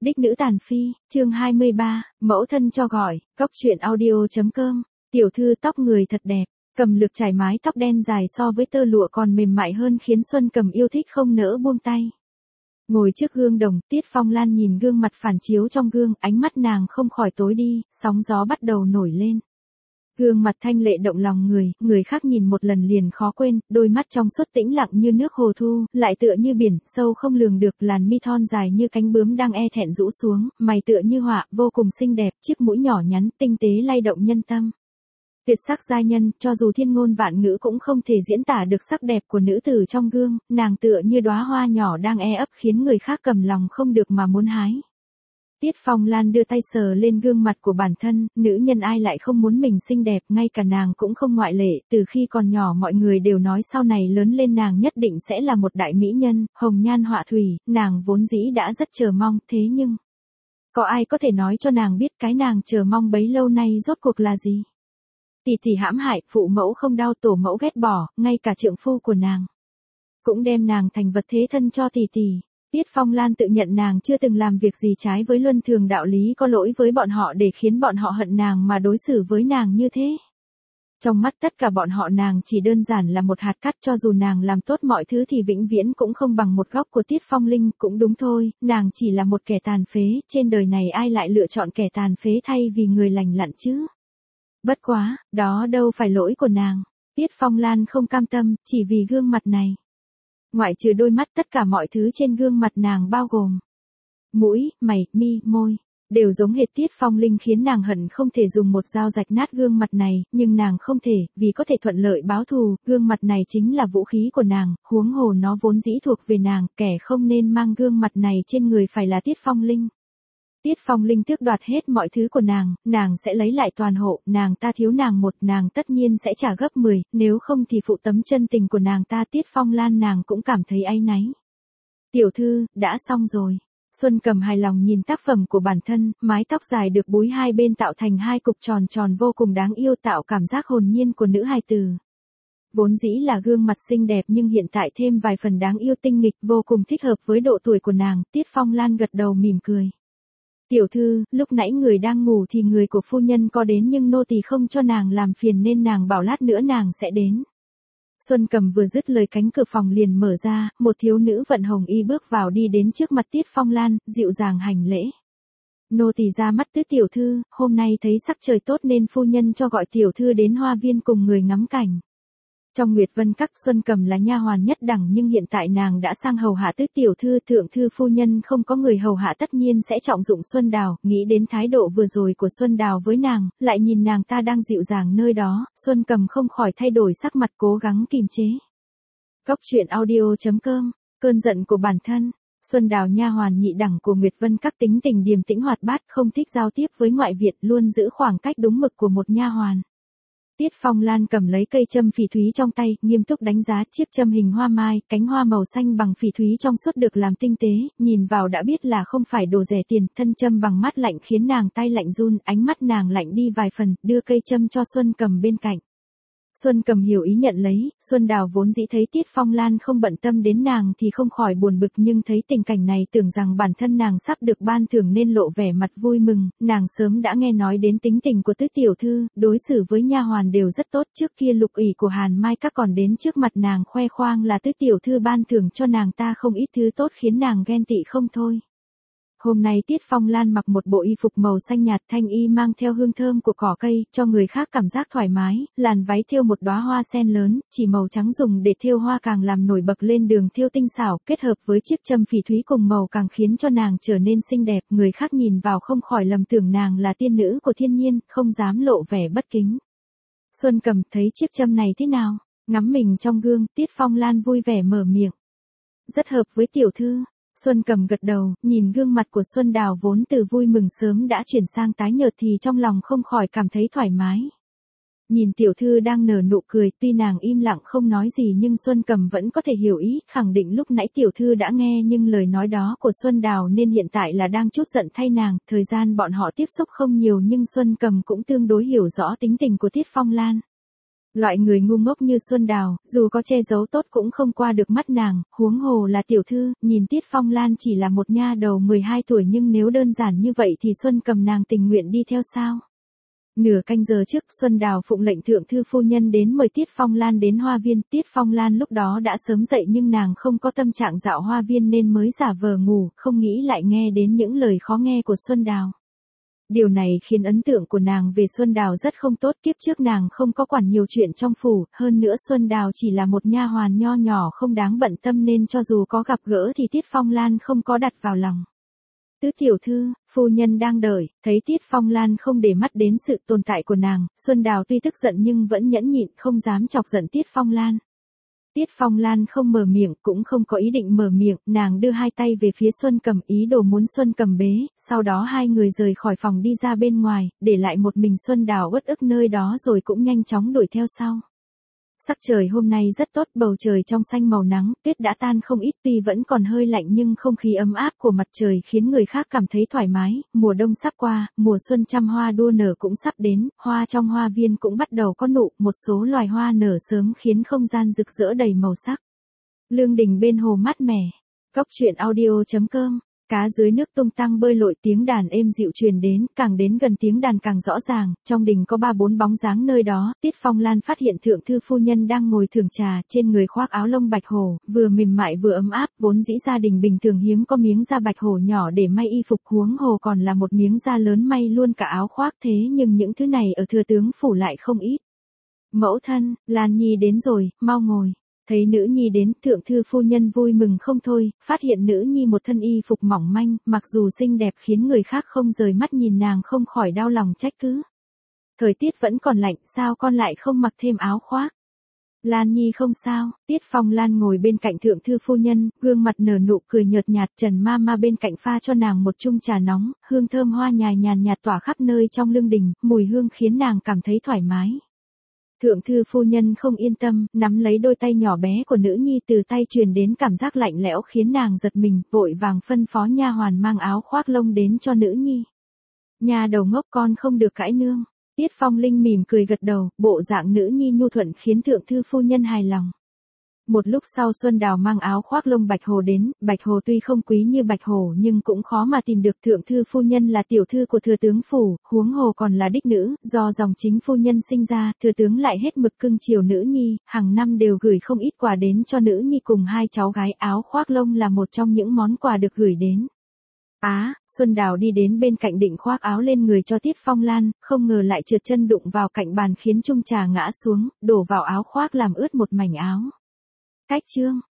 Đích nữ tàn phi, chương 23, mẫu thân cho gọi, cóc truyện audio.com, tiểu thư tóc người thật đẹp, Cầm lược trải mái tóc đen dài so với tơ lụa còn mềm mại hơn khiến Xuân Cầm yêu thích không nỡ buông tay. Ngồi trước gương đồng, Tiết Phong Lan nhìn gương mặt phản chiếu trong gương, ánh mắt nàng không khỏi tối đi, sóng gió bắt đầu nổi lên. Gương mặt thanh lệ động lòng người khác nhìn một lần liền khó quên, đôi mắt trong suốt tĩnh lặng như nước hồ thu, lại tựa như biển, sâu không lường được, làn mi thon dài như cánh bướm đang e thẹn rũ xuống, mày tựa như họa, vô cùng xinh đẹp, chiếc mũi nhỏ nhắn, tinh tế lay động nhân tâm. Tuyệt sắc giai nhân, cho dù thiên ngôn vạn ngữ cũng không thể diễn tả được sắc đẹp của nữ tử trong gương, nàng tựa như đóa hoa nhỏ đang e ấp khiến người khác cầm lòng không được mà muốn hái. Tiết Phong Lan đưa tay sờ lên gương mặt của bản thân, nữ nhân ai lại không muốn mình xinh đẹp, ngay cả nàng cũng không ngoại lệ, từ khi còn nhỏ mọi người đều nói sau này lớn lên nàng nhất định sẽ là một đại mỹ nhân, hồng nhan họa thủy, nàng vốn dĩ đã rất chờ mong, thế nhưng có ai có thể nói cho nàng biết cái nàng chờ mong bấy lâu nay rốt cuộc là gì? Tỷ tỷ hãm hại, phụ mẫu không đau, tổ mẫu ghét bỏ, ngay cả trượng phu của nàng cũng đem nàng thành vật thế thân cho tỷ tỷ. Tiết Phong Lan tự nhận nàng chưa từng làm việc gì trái với luân thường đạo lý, có lỗi với bọn họ để khiến bọn họ hận nàng mà đối xử với nàng như thế. Trong mắt tất cả bọn họ nàng chỉ đơn giản là một hạt cát, cho dù nàng làm tốt mọi thứ thì vĩnh viễn cũng không bằng một góc của Tiết Phong Linh, cũng đúng thôi, nàng chỉ là một kẻ tàn phế, trên đời này ai lại lựa chọn kẻ tàn phế thay vì người lành lặn chứ? Bất quá, đó đâu phải lỗi của nàng. Tiết Phong Lan không cam tâm, chỉ vì gương mặt này. Ngoại trừ đôi mắt, tất cả mọi thứ trên gương mặt nàng bao gồm mũi, mày, mi, môi, đều giống hệt Tiết Phong Linh khiến nàng hận không thể dùng một dao rạch nát gương mặt này, nhưng nàng không thể, vì có thể thuận lợi báo thù, gương mặt này chính là vũ khí của nàng, huống hồ nó vốn dĩ thuộc về nàng, kẻ không nên mang gương mặt này trên người phải là Tiết Phong Linh. Tiết Phong Linh tước đoạt hết mọi thứ của nàng sẽ lấy lại toàn hộ, nàng ta thiếu nàng một, nàng tất nhiên sẽ trả gấp 10, nếu không thì phụ tấm chân tình của nàng ta. Tiết Phong Lan nàng cũng cảm thấy áy náy. Tiểu thư, đã xong rồi. Xuân Cầm hài lòng nhìn tác phẩm của bản thân, mái tóc dài được búi hai bên tạo thành hai cục tròn tròn vô cùng đáng yêu, tạo cảm giác hồn nhiên của nữ hài tử. Vốn dĩ là gương mặt xinh đẹp nhưng hiện tại thêm vài phần đáng yêu tinh nghịch, vô cùng thích hợp với độ tuổi của nàng. Tiết Phong Lan gật đầu mỉm cười. Tiểu thư, lúc nãy người đang ngủ thì người của phu nhân có đến nhưng nô tỳ không cho nàng làm phiền nên nàng bảo lát nữa nàng sẽ đến. Xuân Cầm vừa dứt lời cánh cửa phòng liền mở ra, một thiếu nữ vận hồng y bước vào đi đến trước mặt Tiết Phong Lan, dịu dàng hành lễ. Nô tỳ ra mắt tứ tiểu thư, hôm nay thấy sắc trời tốt nên phu nhân cho gọi tiểu thư đến hoa viên cùng người ngắm cảnh. Trong Nguyệt Vân Các, Xuân Cầm là nha hoàn nhất đẳng nhưng hiện tại nàng đã sang hầu hạ tứ tiểu thư, thượng thư phu nhân không có người hầu hạ tất nhiên sẽ trọng dụng Xuân Đào, nghĩ đến thái độ vừa rồi của Xuân Đào với nàng, lại nhìn nàng ta đang dịu dàng nơi đó, Xuân Cầm không khỏi thay đổi sắc mặt cố gắng kìm chế. Cóc truyện audio.com, cơn giận của bản thân. Xuân Đào nha hoàn nhị đẳng của Nguyệt Vân Các tính tình điềm tĩnh hoạt bát, không thích giao tiếp với ngoại Việt, luôn giữ khoảng cách đúng mực của một nha hoàn. Tiết Phong Lan cầm lấy cây châm phỉ thúy trong tay, nghiêm túc đánh giá chiếc châm hình hoa mai, cánh hoa màu xanh bằng phỉ thúy trong suốt được làm tinh tế, nhìn vào đã biết là không phải đồ rẻ tiền, thân châm bằng mát lạnh khiến nàng tay lạnh run, ánh mắt nàng lạnh đi vài phần, đưa cây châm cho Xuân Cầm bên cạnh. Xuân Cầm hiểu ý nhận lấy, Xuân Đào vốn dĩ thấy Tiết Phong Lan không bận tâm đến nàng thì không khỏi buồn bực, nhưng thấy tình cảnh này tưởng rằng bản thân nàng sắp được ban thưởng nên lộ vẻ mặt vui mừng, nàng sớm đã nghe nói đến tính tình của tứ tiểu thư, đối xử với nha hoàn đều rất tốt, trước kia Lục ỷ của Hàn Mai Các còn đến trước mặt nàng khoe khoang là tứ tiểu thư ban thưởng cho nàng ta không ít thứ tốt khiến nàng ghen tị không thôi. Hôm nay Tiết Phong Lan mặc một bộ y phục màu xanh nhạt, thanh y mang theo hương thơm của cỏ cây, cho người khác cảm giác thoải mái, làn váy thêu một đóa hoa sen lớn, chỉ màu trắng dùng để thêu hoa càng làm nổi bật lên đường thêu tinh xảo, kết hợp với chiếc châm phỉ thúy cùng màu càng khiến cho nàng trở nên xinh đẹp, người khác nhìn vào không khỏi lầm tưởng nàng là tiên nữ của thiên nhiên, không dám lộ vẻ bất kính. Xuân Cầm thấy chiếc châm này thế nào? Ngắm mình trong gương, Tiết Phong Lan vui vẻ mở miệng. Rất hợp với tiểu thư. Xuân Cầm gật đầu, nhìn gương mặt của Xuân Đào vốn từ vui mừng sớm đã chuyển sang tái nhợt thì trong lòng không khỏi cảm thấy thoải mái. Nhìn tiểu thư đang nở nụ cười, tuy nàng im lặng không nói gì nhưng Xuân Cầm vẫn có thể hiểu ý, khẳng định lúc nãy tiểu thư đã nghe nhưng lời nói đó của Xuân Đào nên hiện tại là đang chút giận thay nàng, thời gian bọn họ tiếp xúc không nhiều nhưng Xuân Cầm cũng tương đối hiểu rõ tính tình của Tiết Phong Lan. Loại người ngu ngốc như Xuân Đào, dù có che giấu tốt cũng không qua được mắt nàng, huống hồ là tiểu thư, nhìn Tiết Phong Lan chỉ là một nha đầu 12 tuổi nhưng nếu đơn giản như vậy thì Xuân Cầm nàng tình nguyện đi theo sao? Nửa canh giờ trước, Xuân Đào phụng lệnh thượng thư phu nhân đến mời Tiết Phong Lan đến hoa viên. Tiết Phong Lan lúc đó đã sớm dậy nhưng nàng không có tâm trạng dạo hoa viên nên mới giả vờ ngủ, không nghĩ lại nghe đến những lời khó nghe của Xuân Đào. Điều này khiến ấn tượng của nàng về Xuân Đào rất không tốt, kiếp trước nàng không có quản nhiều chuyện trong phủ, hơn nữa Xuân Đào chỉ là một nha hoàn nho nhỏ không đáng bận tâm nên cho dù có gặp gỡ thì Tiết Phong Lan không có đặt vào lòng. Tứ tiểu thư, phu nhân đang đợi, thấy Tiết Phong Lan không để mắt đến sự tồn tại của nàng, Xuân Đào tuy tức giận nhưng vẫn nhẫn nhịn không dám chọc giận Tiết Phong Lan. Tiết Phong Lan không mở miệng, cũng không có ý định mở miệng, nàng đưa hai tay về phía Xuân Cầm ý đồ muốn Xuân Cầm bế, sau đó hai người rời khỏi phòng đi ra bên ngoài, để lại một mình Xuân Đào uất ức nơi đó rồi cũng nhanh chóng đuổi theo sau. Sắc trời hôm nay rất tốt, bầu trời trong xanh màu nắng, tuyết đã tan không ít tuy vẫn còn hơi lạnh nhưng không khí ấm áp của mặt trời khiến người khác cảm thấy thoải mái, mùa đông sắp qua, mùa xuân trăm hoa đua nở cũng sắp đến, hoa trong hoa viên cũng bắt đầu có nụ, một số loài hoa nở sớm khiến không gian rực rỡ đầy màu sắc. Lương đình bên hồ mát mẻ, Cốc truyện audio.com. Cá dưới nước tung tăng bơi lội, tiếng đàn êm dịu truyền đến gần tiếng đàn càng rõ ràng, trong đình có 3-4 bóng dáng nơi đó, Tiết Phong Lan phát hiện thượng thư phu nhân đang ngồi thưởng trà, trên người khoác áo lông bạch hổ, vừa mềm mại vừa ấm áp, vốn dĩ gia đình bình thường hiếm có miếng da bạch hổ nhỏ để may y phục, huống hồ còn là một miếng da lớn may luôn cả áo khoác, thế nhưng những thứ này ở thừa tướng phủ lại không ít. Mẫu thân, Lan Nhi đến rồi, mau ngồi. Thấy nữ nhi đến, thượng thư phu nhân vui mừng không thôi, phát hiện nữ nhi một thân y phục mỏng manh, mặc dù xinh đẹp khiến người khác không rời mắt nhìn nàng không khỏi đau lòng trách cứ. Thời tiết vẫn còn lạnh, sao con lại không mặc thêm áo khoác? Lan Nhi không sao. Tiết Phong Lan ngồi bên cạnh thượng thư phu nhân, gương mặt nở nụ cười nhợt nhạt, Trần Mama bên cạnh pha cho nàng một chung trà nóng, hương thơm hoa nhài nhàn nhạt tỏa khắp nơi trong lương đình, mùi hương khiến nàng cảm thấy thoải mái. Thượng thư phu nhân không yên tâm, nắm lấy đôi tay nhỏ bé của nữ nhi, từ tay truyền đến cảm giác lạnh lẽo khiến nàng giật mình, vội vàng phân phó nha hoàn mang áo khoác lông đến cho nữ nhi. Nha đầu ngốc, con không được cãi nương. Tiết Phong Linh mỉm cười gật đầu, bộ dạng nữ nhi nhu thuận khiến thượng thư phu nhân hài lòng. Một lúc sau Xuân Đào mang áo khoác lông bạch hồ đến, bạch hồ tuy không quý như bạch hồ nhưng cũng khó mà tìm được, thượng thư phu nhân là tiểu thư của thừa tướng phủ, huống hồ còn là đích nữ, do dòng chính phu nhân sinh ra, thừa tướng lại hết mực cưng chiều nữ nhi, hàng năm đều gửi không ít quà đến cho nữ nhi cùng hai cháu gái, áo khoác lông là một trong những món quà được gửi đến. Xuân Đào đi đến bên cạnh định khoác áo lên người cho Tiết Phong Lan, không ngờ lại trượt chân đụng vào cạnh bàn khiến chung trà ngã xuống, đổ vào áo khoác làm ướt một mảnh áo. Cách chương